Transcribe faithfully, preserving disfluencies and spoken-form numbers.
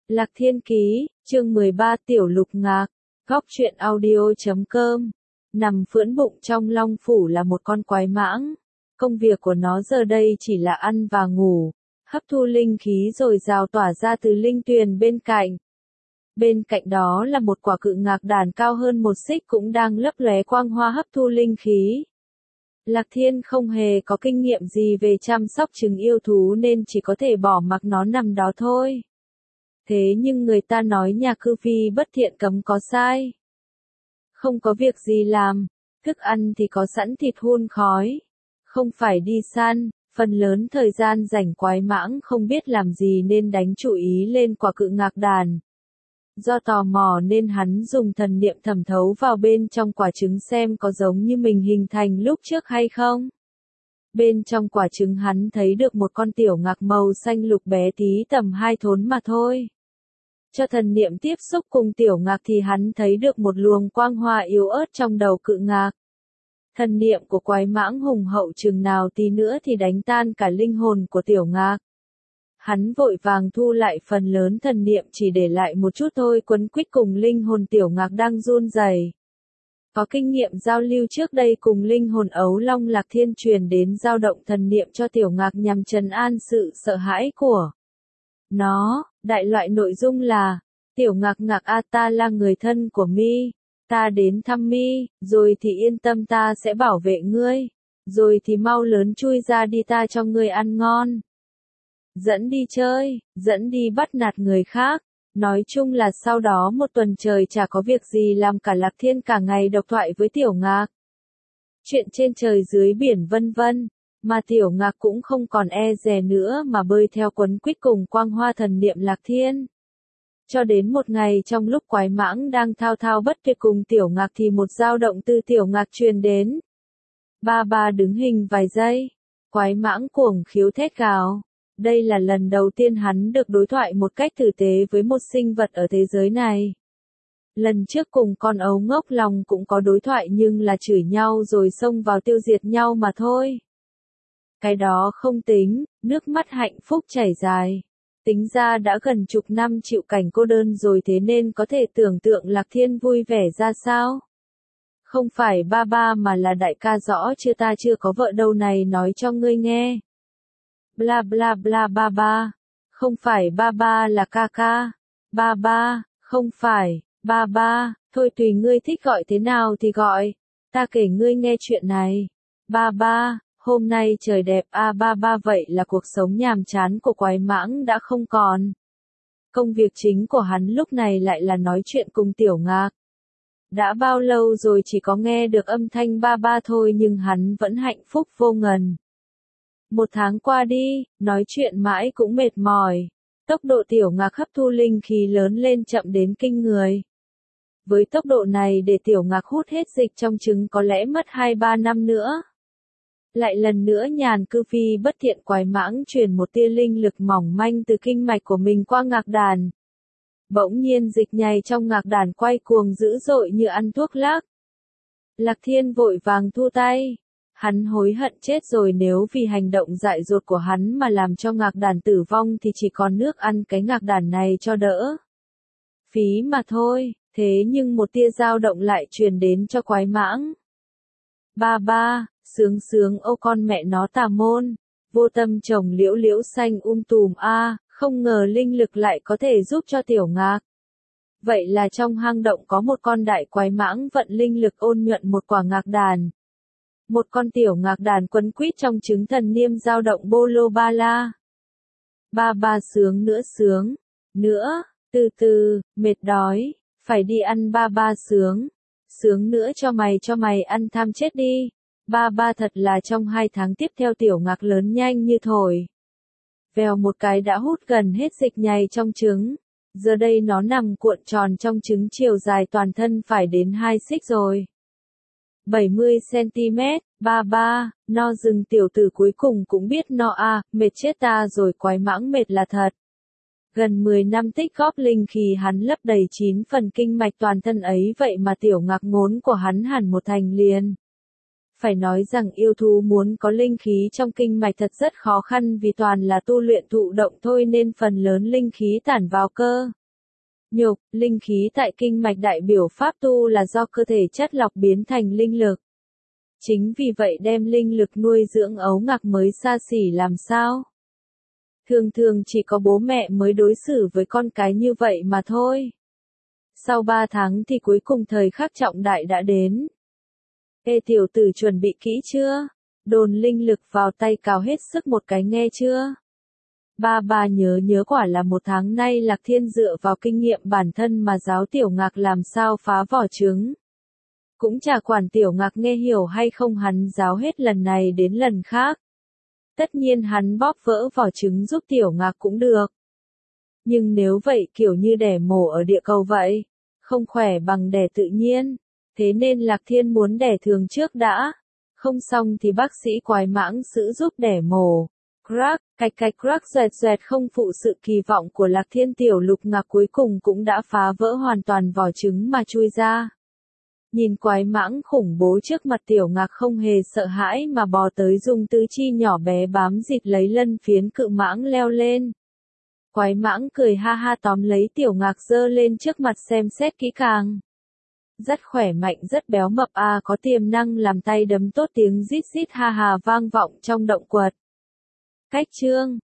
Lạc Thiên Ký, chương mười ba Tiểu Lục Ngạc, góc truyện audio chấm com. Nằm phưỡng bụng trong long phủ là một con quái mãng. Công việc của nó giờ đây chỉ là ăn và ngủ, hấp thu linh khí rồi rào tỏa ra từ linh tuyền bên cạnh. Bên cạnh đó là một quả cự ngạc đàn cao hơn một xích cũng đang lấp lóe quang hoa hấp thu linh khí. Lạc Thiên không hề có kinh nghiệm gì về chăm sóc trứng yêu thú nên chỉ có thể bỏ mặc nó nằm đó thôi. Thế nhưng người ta nói nhà cư phi bất thiện cấm có sai. Không có việc gì làm, thức ăn thì có sẵn thịt hun khói. Không phải đi săn, phần lớn thời gian rảnh quái mãng không biết làm gì nên đánh chú ý lên quả cự ngạc đàn. Do tò mò nên hắn dùng thần niệm thẩm thấu vào bên trong quả trứng xem có giống như mình hình thành lúc trước hay không. Bên trong quả trứng hắn thấy được một con tiểu ngạc màu xanh lục bé tí tầm hai thốn mà thôi. Cho thần niệm tiếp xúc cùng tiểu ngạc thì hắn thấy được một luồng quang hoa yếu ớt trong đầu cự ngạc. Thần niệm của quái mãng hùng hậu chừng nào tí nữa thì đánh tan cả linh hồn của tiểu ngạc. Hắn vội vàng thu lại phần lớn thần niệm chỉ để lại một chút thôi quấn quýt cùng linh hồn tiểu ngạc đang run rẩy. Có kinh nghiệm giao lưu trước đây cùng linh hồn ấu long Lạc Thiên truyền đến dao động thần niệm cho tiểu ngạc nhằm trấn an sự sợ hãi của nó. Đại loại nội dung là, tiểu ngạc ngạc a ta là người thân của mi, ta đến thăm mi, rồi thì yên tâm ta sẽ bảo vệ ngươi, rồi thì mau lớn chui ra đi ta cho ngươi ăn ngon. Dẫn đi chơi, dẫn đi bắt nạt người khác. Nói chung là sau đó một tuần trời chả có việc gì làm cả Lạc Thiên cả ngày độc thoại với tiểu ngạc. Chuyện trên trời dưới biển vân vân, mà tiểu ngạc cũng không còn e dè nữa mà bơi theo quấn quýt cùng quang hoa thần niệm Lạc Thiên. Cho đến một ngày trong lúc quái mãng đang thao thao bất tuyệt cùng tiểu ngạc thì một dao động từ tiểu ngạc truyền đến. Ba ba đứng hình vài giây, quái mãng cuồng khiếu thét gào. Đây là lần đầu tiên hắn được đối thoại một cách tử tế với một sinh vật ở thế giới này. Lần trước cùng con ấu ngốc lòng cũng có đối thoại nhưng là chửi nhau rồi xông vào tiêu diệt nhau mà thôi. Cái đó không tính, nước mắt hạnh phúc chảy dài. Tính ra đã gần chục năm chịu cảnh cô đơn rồi thế nên có thể tưởng tượng Lạc Thiên vui vẻ ra sao. Không phải ba ba mà là đại ca rõ chưa ta chưa có vợ đâu này nói cho ngươi nghe. Bla bla bla ba ba. Không phải ba ba là ca ca. Ba ba, không phải, ba ba, thôi tùy ngươi thích gọi thế nào thì gọi. Ta kể ngươi nghe chuyện này. Ba ba, hôm nay trời đẹp a à, ba ba vậy là cuộc sống nhàm chán của quái mãng đã không còn. Công việc chính của hắn lúc này lại là nói chuyện cùng tiểu ngạc. Đã bao lâu rồi chỉ có nghe được âm thanh ba ba thôi nhưng hắn vẫn hạnh phúc vô ngần. Một tháng qua đi, nói chuyện mãi cũng mệt mỏi. Tốc độ tiểu ngạc hấp thu linh khí lớn lên chậm đến kinh người. Với tốc độ này để tiểu ngạc hút hết dịch trong trứng có lẽ mất hai ba năm nữa. Lại lần nữa nhàn cư phi bất thiện quái mãng truyền một tia linh lực mỏng manh từ kinh mạch của mình qua ngạc đàn. Bỗng nhiên dịch nhầy trong ngạc đàn quay cuồng dữ dội như ăn thuốc lắc. Lạc Thiên vội vàng thu tay. Hắn hối hận chết rồi nếu vì hành động dại dột của hắn mà làm cho ngạc đàn tử vong thì chỉ còn nước ăn cái ngạc đàn này cho đỡ. Phí mà thôi, thế nhưng một tia dao động lại truyền đến cho quái mãng. Ba ba, sướng sướng ô con mẹ nó tà môn, vô tâm trồng liễu liễu xanh um tùm a, không ngờ linh lực lại có thể giúp cho tiểu ngạc. Vậy là trong hang động có một con đại quái mãng vận linh lực ôn nhuận một quả ngạc đàn. Một con tiểu ngạc đàn quấn quýt trong trứng thần niêm dao động bô lô ba la. Ba ba sướng nữa sướng, nữa, từ từ, mệt đói, phải đi ăn ba ba sướng, sướng nữa cho mày cho mày ăn tham chết đi. Ba ba thật là trong hai tháng tiếp theo tiểu ngạc lớn nhanh như thổi. Vèo một cái đã hút gần hết dịch nhầy trong trứng. Giờ đây nó nằm cuộn tròn trong trứng chiều dài toàn thân phải đến hai xích rồi. bảy mươi xăng-ti-mét, ba ba, no rừng tiểu tử cuối cùng cũng biết no a, mệt chết ta rồi quái mãng mệt là thật. Gần mười năm tích góp linh khí hắn lấp đầy chín phần kinh mạch toàn thân ấy vậy mà tiểu ngạc ngốn của hắn hẳn một thành liền. Phải nói rằng yêu thú muốn có linh khí trong kinh mạch thật rất khó khăn vì toàn là tu luyện thụ động thôi nên phần lớn linh khí tản vào cơ. Nhục, linh khí tại kinh mạch đại biểu pháp tu là do cơ thể chất lọc biến thành linh lực. Chính vì vậy đem linh lực nuôi dưỡng ấu ngạc mới xa xỉ làm sao. Thường thường chỉ có bố mẹ mới đối xử với con cái như vậy mà thôi. Sau ba tháng thì cuối cùng thời khắc trọng đại đã đến. Ê tiểu tử chuẩn bị kỹ chưa? Đồn linh lực vào tay cào hết sức một cái nghe chưa? Ba ba nhớ nhớ quả là một tháng nay Lạc Thiên dựa vào kinh nghiệm bản thân mà giáo tiểu ngạc làm sao phá vỏ trứng. Cũng chả quản tiểu ngạc nghe hiểu hay không, hắn giáo hết lần này đến lần khác. Tất nhiên hắn bóp vỡ vỏ trứng giúp tiểu ngạc cũng được. Nhưng nếu vậy kiểu như đẻ mổ ở địa cầu vậy, không khỏe bằng đẻ tự nhiên. Thế nên Lạc Thiên muốn đẻ thường trước đã. Không xong thì bác sĩ quái mãng sữa giúp đẻ mổ. Crack, cạch cạch crack doẹt doẹt không phụ sự kỳ vọng của Lạc Thiên, tiểu lục ngạc cuối cùng cũng đã phá vỡ hoàn toàn vỏ trứng mà chui ra. Nhìn quái mãng khủng bố trước mặt, tiểu ngạc không hề sợ hãi mà bò tới dùng tứ chi nhỏ bé bám dịt lấy lân phiến cự mãng leo lên. Quái mãng cười ha ha tóm lấy tiểu ngạc giơ lên trước mặt xem xét kỹ càng. Rất khỏe mạnh, rất béo mập à, có tiềm năng làm tay đấm tốt, tiếng rít rít ha ha vang vọng trong động quật. Cách chương